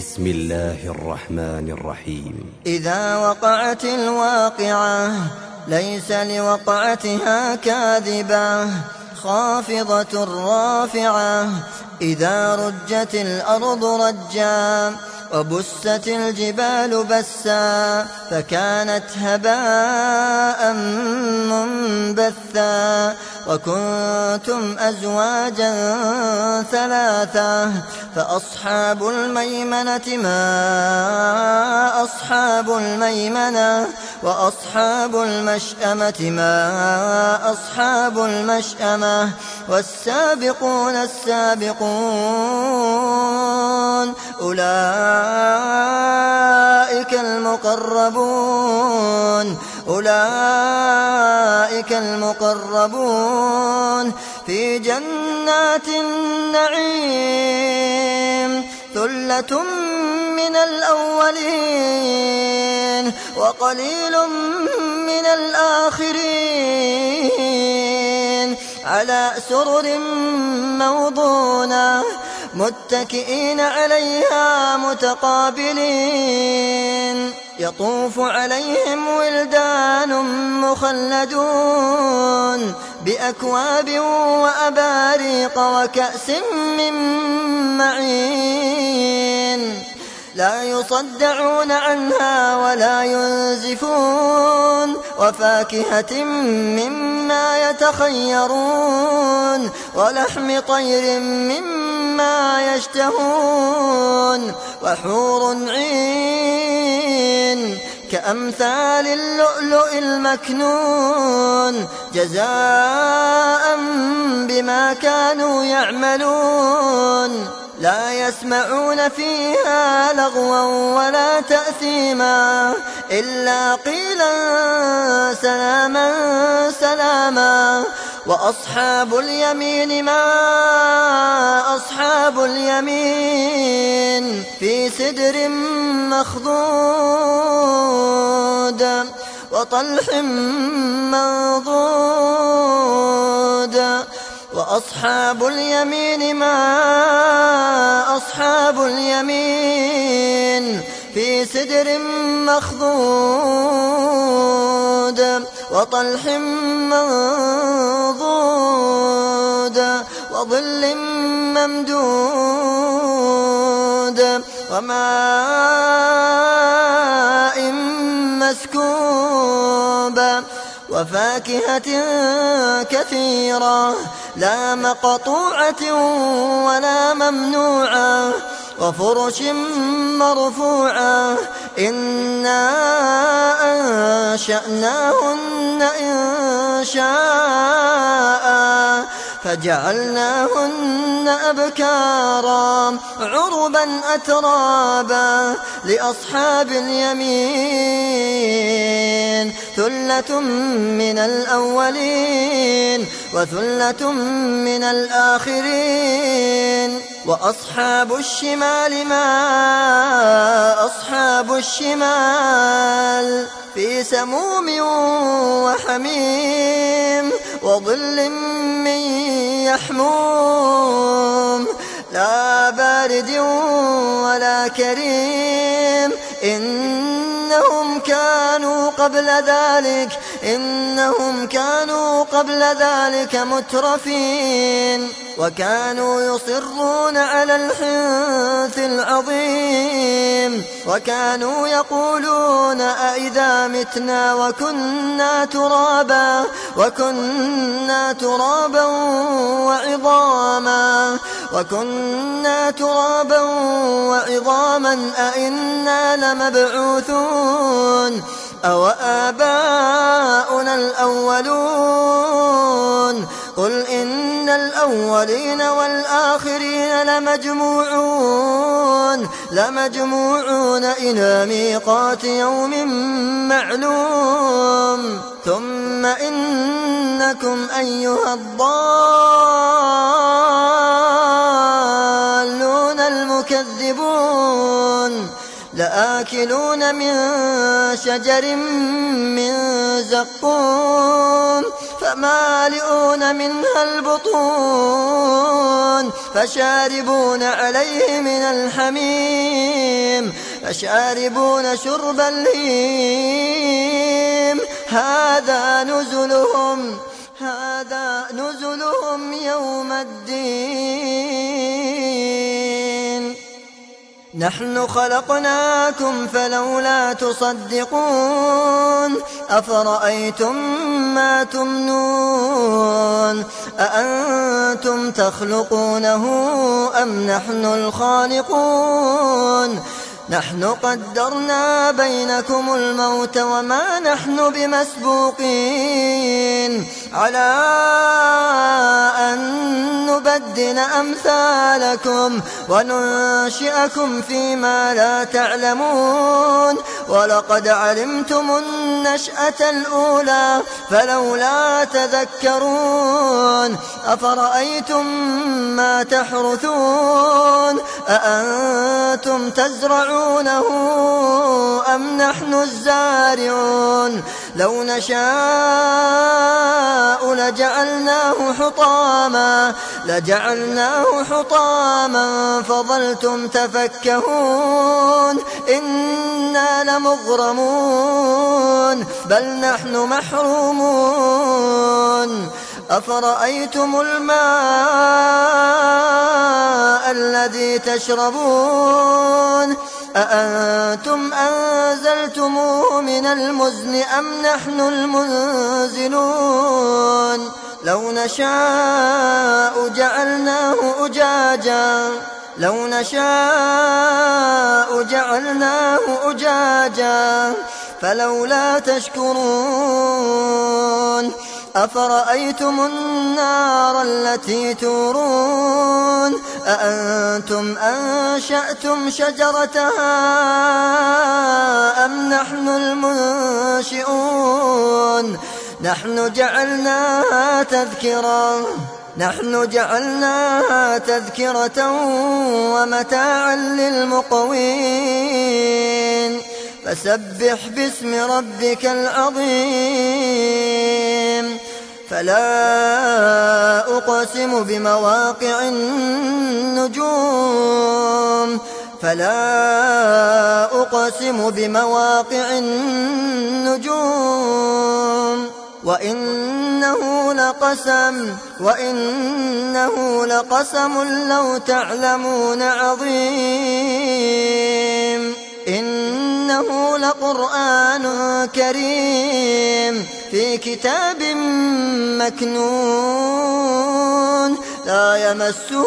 بسم الله الرحمن الرحيم. إذا وقعت الواقعة ليس لوقعتها كاذبة خافضة رافعة. إذا رجت الأرض رجا وبست الجبال بسا فكانت هباء منبثا. وكنتم أزواجا ثلاثة فأصحاب الميمنة ما أصحاب الميمنة وأصحاب المشأمة ما أصحاب المشأمة. والسابقون السابقون أولئك المقربون في جنات النعيم. ثلة من الأولين وقليل من الآخرين على سرر موضونة متكئين عليها متقابلين. يطوف عليهم ولدان مخلدون بأكواب وأباريق وكأس من معين. لا يصدعون عنها ولا ينزفون. وفاكهة مما يتخيرون ولحم طير مما يشتهون. وحور عين كأمثال اللؤلؤ المكنون جزاء بما كانوا يعملون. لا يسمعون فيها لغوا ولا تأثيما إلا قيلا سلاما سلاما. وأصحاب اليمين ما أصحاب اليمين في سدر مخضود وطلح منضود. وأصحاب اليمين ما أصحاب اليمين في سدر مخضود وطلح منضود وظل ممدود وماء مسكوب. وفاكهة كثيرة لا مقطوعة ولا ممنوعة. وفرش مرفوعة إنا أنشأناهن إنشاء فجعلناهن أبكارا عربا أترابا لأصحاب اليمين. ثلة من الأولين وثلة من الآخرين. وأصحاب الشمال ما أصحاب الشمال في سموم وحميم وظل من يحموم لا بارد ولا كريم. إنهم كانوا قبل ذلك مترفين وكانوا يصرون على الحنث العظيم. وكانوا يقولون أئذا متنا وكنا ترابا وعظاما أئنا لمبعوثون أو آباؤنا الأولون. قل إن الأولين والآخرين لمجموعون إلى ميقات يوم معلوم. ثم إنكم أيها الضالون المكذبون لآكلون من شجر من زقوم فمالئون منها البطون فشاربون عليه من الحميم فشاربون شرب الهيم هذا نزلهم يوم الدين نحن خلقناكم فلولا تصدقون أفرأيتم ما تمنون أأنتم تخلقونه أم نحن الخالقون نحن قدرنا بينكم الموت وما نحن بمسبوقين على أن نبدل أمثالكم وننشئكم فيما لا تعلمون ولقد علمتم النشأة الأولى فلولا تذكرون أفرأيتم ما تحرثون أأنتم تزرعونه أم نحن الزارعون لو نشاء لجعلناه حطاما فظلتم تفكهون إنا لمغرمون بل نحن محرومون أفرأيتم الماء الذي تشربون أأنتم أنزلتموه من المزن أم نحن المنزلون لو نشاء جعلناه أجاجا فلولا تشكرون أفرأيتم النار التي تورون أأنتم أنشأتم شجرتها أم نحن المنشئون نحن جعلناها تذكرة ومتاعا للمقوين فسبح باسم ربك العظيم فلا أقسم بمواقع النجوم وإنه لقسم لو تعلمون عظيم إنه لقرآن كريم في كتاب مكنون لا يمسه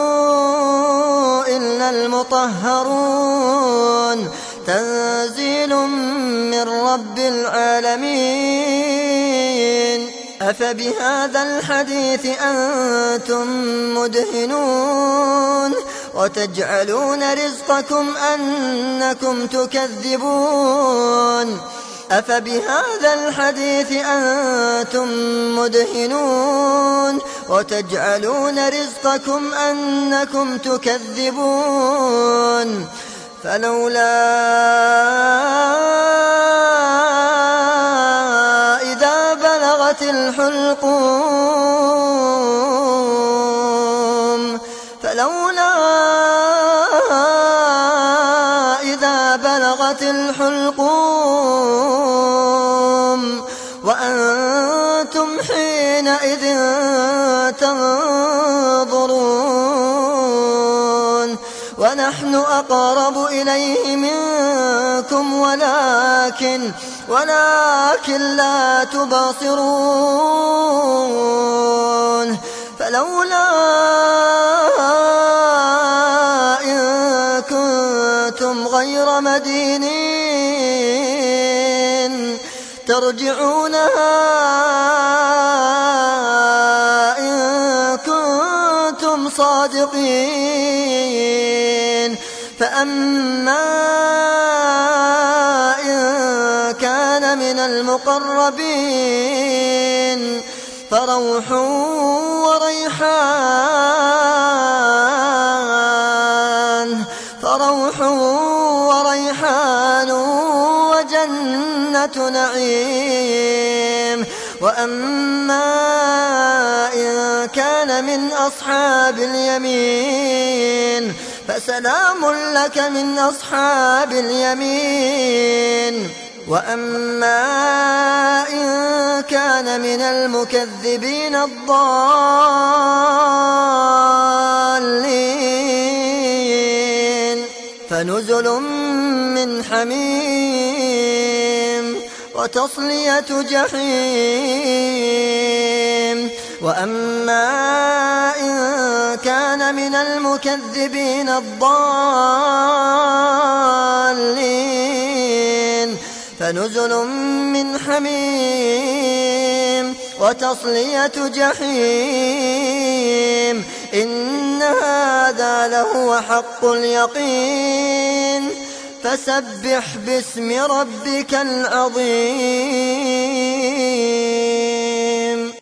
إلا المطهرون تنزيل من رب العالمين أفبهذا الحديث أنتم مدهنون وتجعلون رزقكم أنكم تكذبون أفبهذا الحديث أنتم مدهنون وتجعلون رزقكم أنكم تكذبون فلولا إذا بلغت الحلقوم وأنتم حينئذ تنظرون ونحن أقرب إليه منكم ولكن لا تبصرون فلولا إن كنتم غير مدينين ترجعونها إن كنتم صادقين فأما إن كان من المقربين فروح وريحان وجنة نعيم وأما إن كان من أصحاب اليمين فسلام لك من أصحاب اليمين. وأما إن كان من المكذبين الضالين فنزل من حميم وتصلية جحيم. وأما إن كان من المكذبين الضالين فنزل من حميم وتصلية جحيم. إن هذا لهو حق اليقين. فسبح باسم ربك العظيم.